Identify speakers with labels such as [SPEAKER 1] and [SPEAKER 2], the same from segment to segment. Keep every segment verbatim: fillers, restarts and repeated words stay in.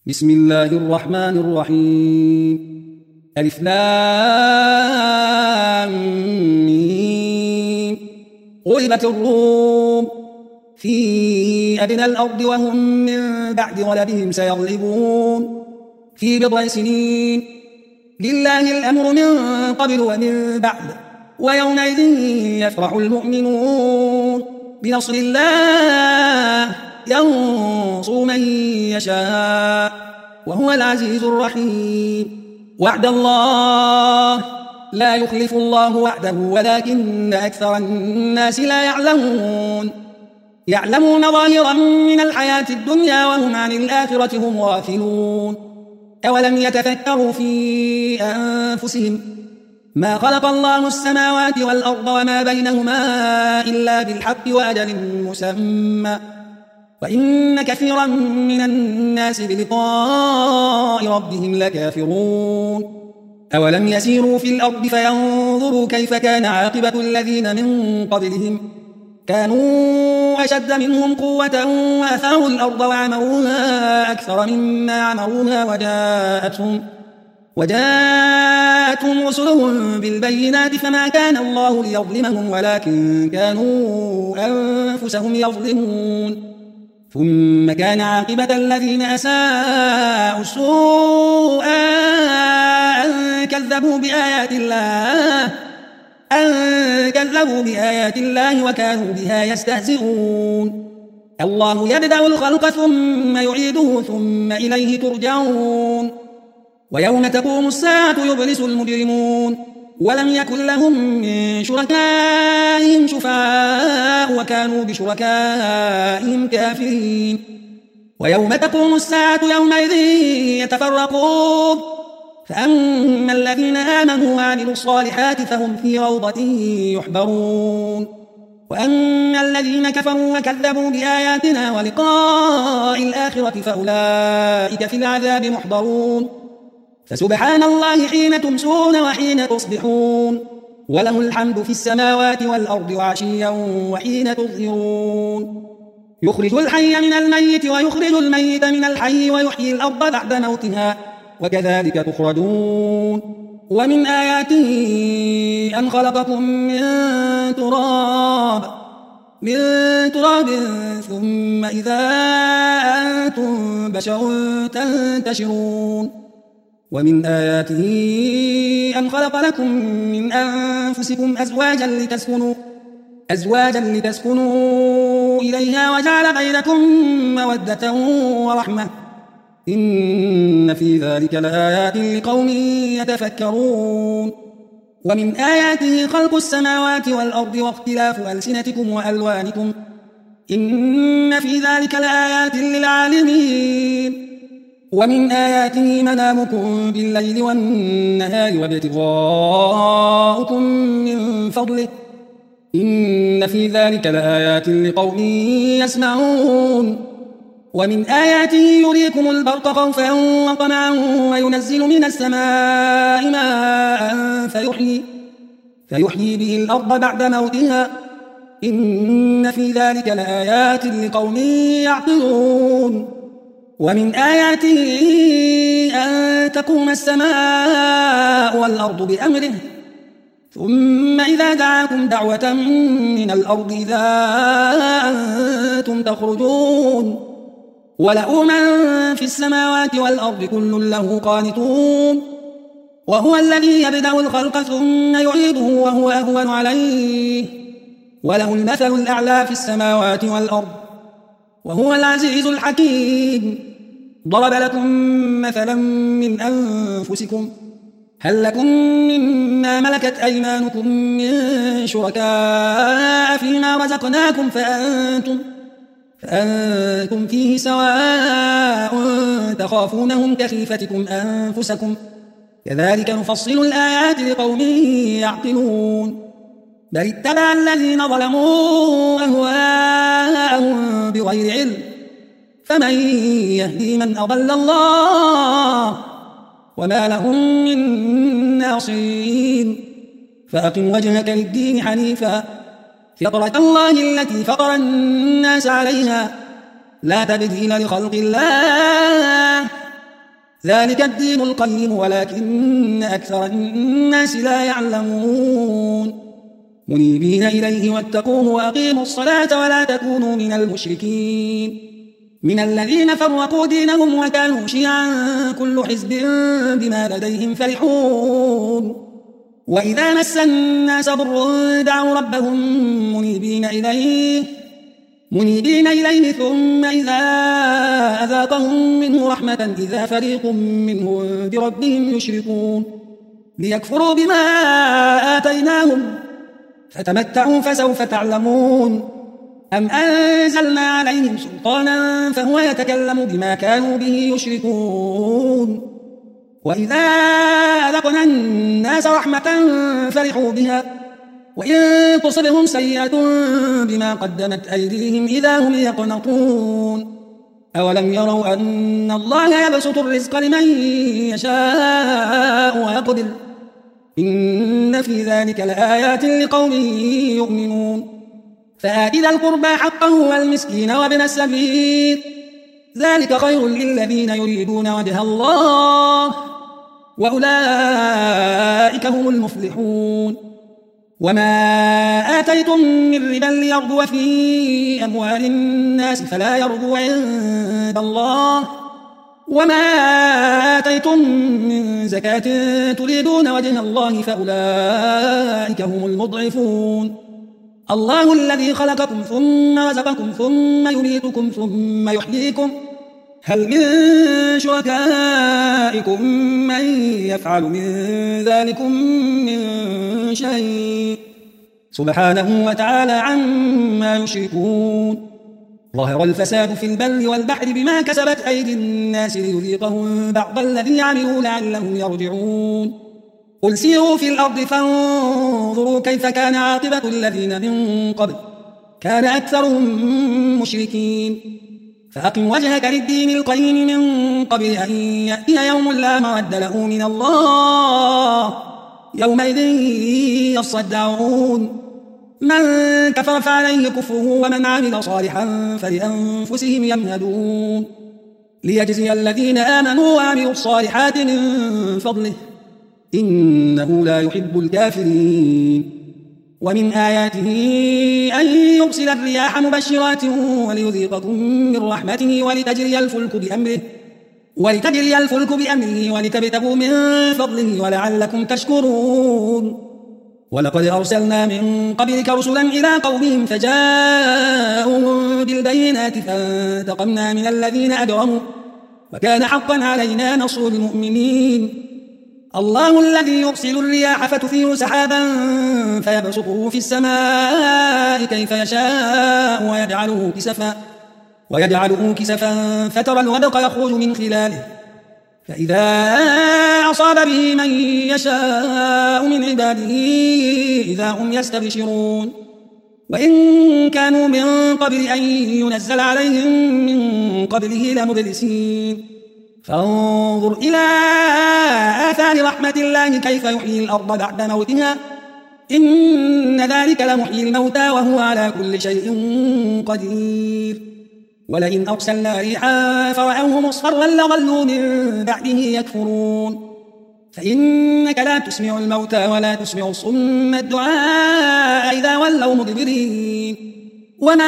[SPEAKER 1] بسم الله الرحمن الرحيم. ألف لام ميم. غلبت الروم في أدنى الأرض وهم من بعد غلبهم سيغلبون في بضع سنين. لله الأمر من قبل ومن بعد ويومئذ يفرح المؤمنون بنصر الله ينصر من يشاء وهو العزيز الرحيم. وعد الله لا يخلف الله وعده ولكن أكثر الناس لا يعلمون. يعلمون ظاهرا من الحياة الدنيا وهم عن الآخرة هم غافلون. أولم يتفكروا في أنفسهم ما خلق الله السماوات والأرض وما بينهما إلا بالحق وأجل مسمى وإن كثيرا من الناس بلقاء ربهم لكافرون. أولم يسيروا في الأرض فينظروا كيف كان عاقبة الذين من قبلهم كانوا أشد منهم قوة وأثاروا الأرض وعمروها أكثر مما عمروها وجاءتهم وجاءتهم رسلهم بالبينات فما كان الله ليظلمهم ولكن كانوا أنفسهم يظلمون. ثم كان عاقبة الذين أساءوا السوء أن كذبوا بآيات الله أن كذبوا بآيات الله وكانوا بها يستهزئون. الله يبدأ الخلق ثم يعيده ثم إليه ترجعون. ويوم تقوم الساعة يبلس المجرمون ولم يكن لهم من شركائهم شفعاء وكانوا بشركائهم كافرين. ويوم تقوم الساعة يومئذ يتفرقون فأما الذين آمنوا وعملوا الصالحات فهم في روضة يحبرون وأما الذين كفروا وكذبوا بآياتنا ولقاء الآخرة فأولئك في العذاب محضرون. فسبحان الله حين تمسون وحين تصبحون وله الحمد في السماوات والأرض وعشيا وحين تظهرون. يخرج الحي من الميت ويخرج الميت من الحي ويحيي الأرض بعد موتها وكذلك تخرجون. ومن آياته أن خلقكم من تراب من تراب ثم إذا أنتم بشر تنتشرون. ومن آياته أن خلق لكم من أنفسكم أزواجا لتسكنوا أزواجا لتسكنوا إليها وجعل بينكم مودة ورحمة إن في ذلك لآيات لقوم يتفكرون. ومن آياته خلق السماوات والأرض واختلاف ألسنتكم وألوانكم إن في ذلك لآيات للعالمين. ومن آياته منامكم بالليل والنهار وابتغاؤكم من فضله إن في ذلك لآيات لقوم يسمعون. ومن آياته يريكم البرق خوفا وطمعا وينزل من السماء ماء فيحيي, فيحيي به الأرض بعد موتها إن في ذلك لآيات لقوم يعقلون. ومن آياته أن تقوم السماء والأرض بأمره ثم إذا دعاكم دعوة من الأرض إذا أنتم تخرجون. وله من في السماوات والأرض كل له قانتون. وهو الذي يبدأ الخلق ثم يعيده وهو أهون عليه وله المثل الأعلى في السماوات والأرض وهو العزيز الحكيم. ضرب لكم مثلا من أنفسكم هل لكم مما ملكت أيمانكم من شركاء فيما رزقناكم فأنتم, فأنتم فيه سواء تخافونهم كخيفتكم أنفسكم كذلك نفصل الآيات لقوم يعقلون. بل اتبع الذين ظلموا أهواءهم بغير علم فمن يهدي من أضل الله وما لهم من ناصرين. فأقم وجهك للدين حنيفا فطرة الله التي فطر الناس عليها لا تبديل لخلق الله ذلك الدين القيم ولكن أكثر الناس لا يعلمون منيبين إليه واتقوه وأقيموا الصلاة ولا تكونوا من المشركين من الذين فرقوا دينهم وكانوا شيعا كل حزب بما لديهم فرحون وإذا مس الناس ضر دعوا ربهم منيبين إليه منيبين إليه ثم إذا أذاقهم منه رحمة إذا فريق منهم بربهم يشركون ليكفروا بما آتيناهم فتمتعوا فسوف تعلمون أم أنزلنا عليهم سلطانا فهو يتكلم بما كانوا به يشركون وإذا أذقنا الناس رحمة فرحوا بها وإن تصبهم سيئة بما قدمت أيديهم إذا هم يقنطون أولم يروا أن الله يبسط الرزق لمن يشاء ويقدر إن في ذلك لآيات لقوم يؤمنون فآت ذا القربى حقه والمسكين وابن السبيل ذلك خير للذين يريدون وجه الله وأولئك هم المفلحون وما آتيتم من ربا ليربو في أموال الناس فلا يربو عند الله وما آتيتم من زكاة تريدون وجه الله فأولئك هم المضعفون الله الذي خلقكم ثم رزقكم ثم يميتكم ثم يحييكم هل من شركائكم من يفعل من ذلكم من شيء سبحانه وتعالى عما يشركون ظهر الفساد في البر والبحر بما كسبت أيدي الناس ليذيقهم بعض الذي عملوا لعلهم يرجعون قل سيروا في الأرض فانظروا كيف كان عاقبة الذين من قبل كان أكثرهم مشركين فأقم وجهك للدين القيم من قبل أن يأتي يوم لا مرد له من الله يومئذ يصدعون من كفر فعليه كفره ومن عمل صالحا فلأنفسهم يمهدون ليجزي الذين آمنوا وعملوا الصالحات من فضله إنه لا يحب الكافرين ومن آياته أن يرسل الرياح مبشرات وليذيقكم من رحمته ولتجري الفلك بأمره ولتجري الفلك بأمره ولتبتغوا من فضله ولعلكم تشكرون ولقد أرسلنا من قبلك رسلا إلى قومهم فجاءوا بالبينات فانتقمنا من الذين أجرموا وكان حقا علينا نصر المؤمنين الله الذي يرسل الرياح فتثير سحابا فيبسطه في السماء كيف يشاء ويجعله كسفا ويجعله كسفا فترى الودق يخرج من خلاله فإذا أصاب به من يشاء من عباده إذا هم يستبشرون وإن كانوا من قبل أن ينزل عليهم من قبله لمبلسين فانظر إلى آثار رحمة الله كيف يحيي الأرض بعد موتها إن ذلك لمحيي الموتى وهو على كل شيء قدير ولئن أرسلنا ريحا فرأوه مصفرا لظلوا من بعده يكفرون فإنك لا تسمع الموتى ولا تسمع الصم الدعاء إذا ولوا مدبرين وما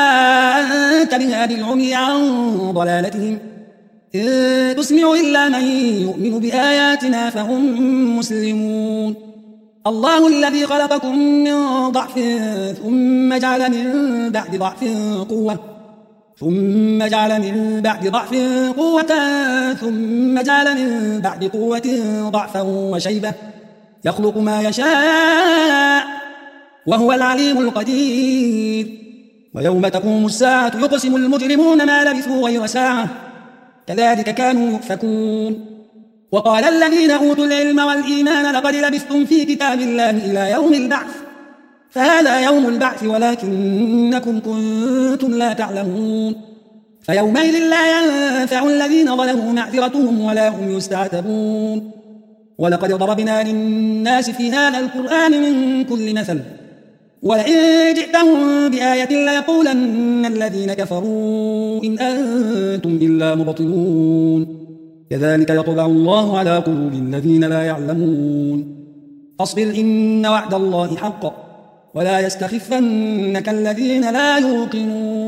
[SPEAKER 1] أنت بهادي العمي عن ضلالتهم إن تسمع إلا من يؤمن بآياتنا فهم مسلمون الله الذي خلقكم من ضعف ثم جعل من بعد ضعف قوة ثم جعل من بعد ضعف قوة ثم جعل من بعد قوة ضعفا وشيبة يخلق ما يشاء وهو العليم القدير ويوم تقوم الساعة يقسم المجرمون ما لبثوا غير ساعة كذلك كانوا يؤفكون وقال الذين أوتوا العلم والإيمان لقد لبثتم في كتاب الله إلى يوم البعث فهذا يوم البعث ولكنكم كنتم لا تعلمون فيومئذ لا ينفع الذين ظلموا معذرتهم ولا هم يستعتبون ولقد ضربنا للناس في هذا القرآن من كل مثل ولئن جئتهم بآية ليقولن الذين كفروا إن أنتم إلا مبطلون كذلك يطبع الله على قلوب الذين لا يعلمون فاصبر إن وعد الله حق ولا يستخفنك الذين لا يوقنون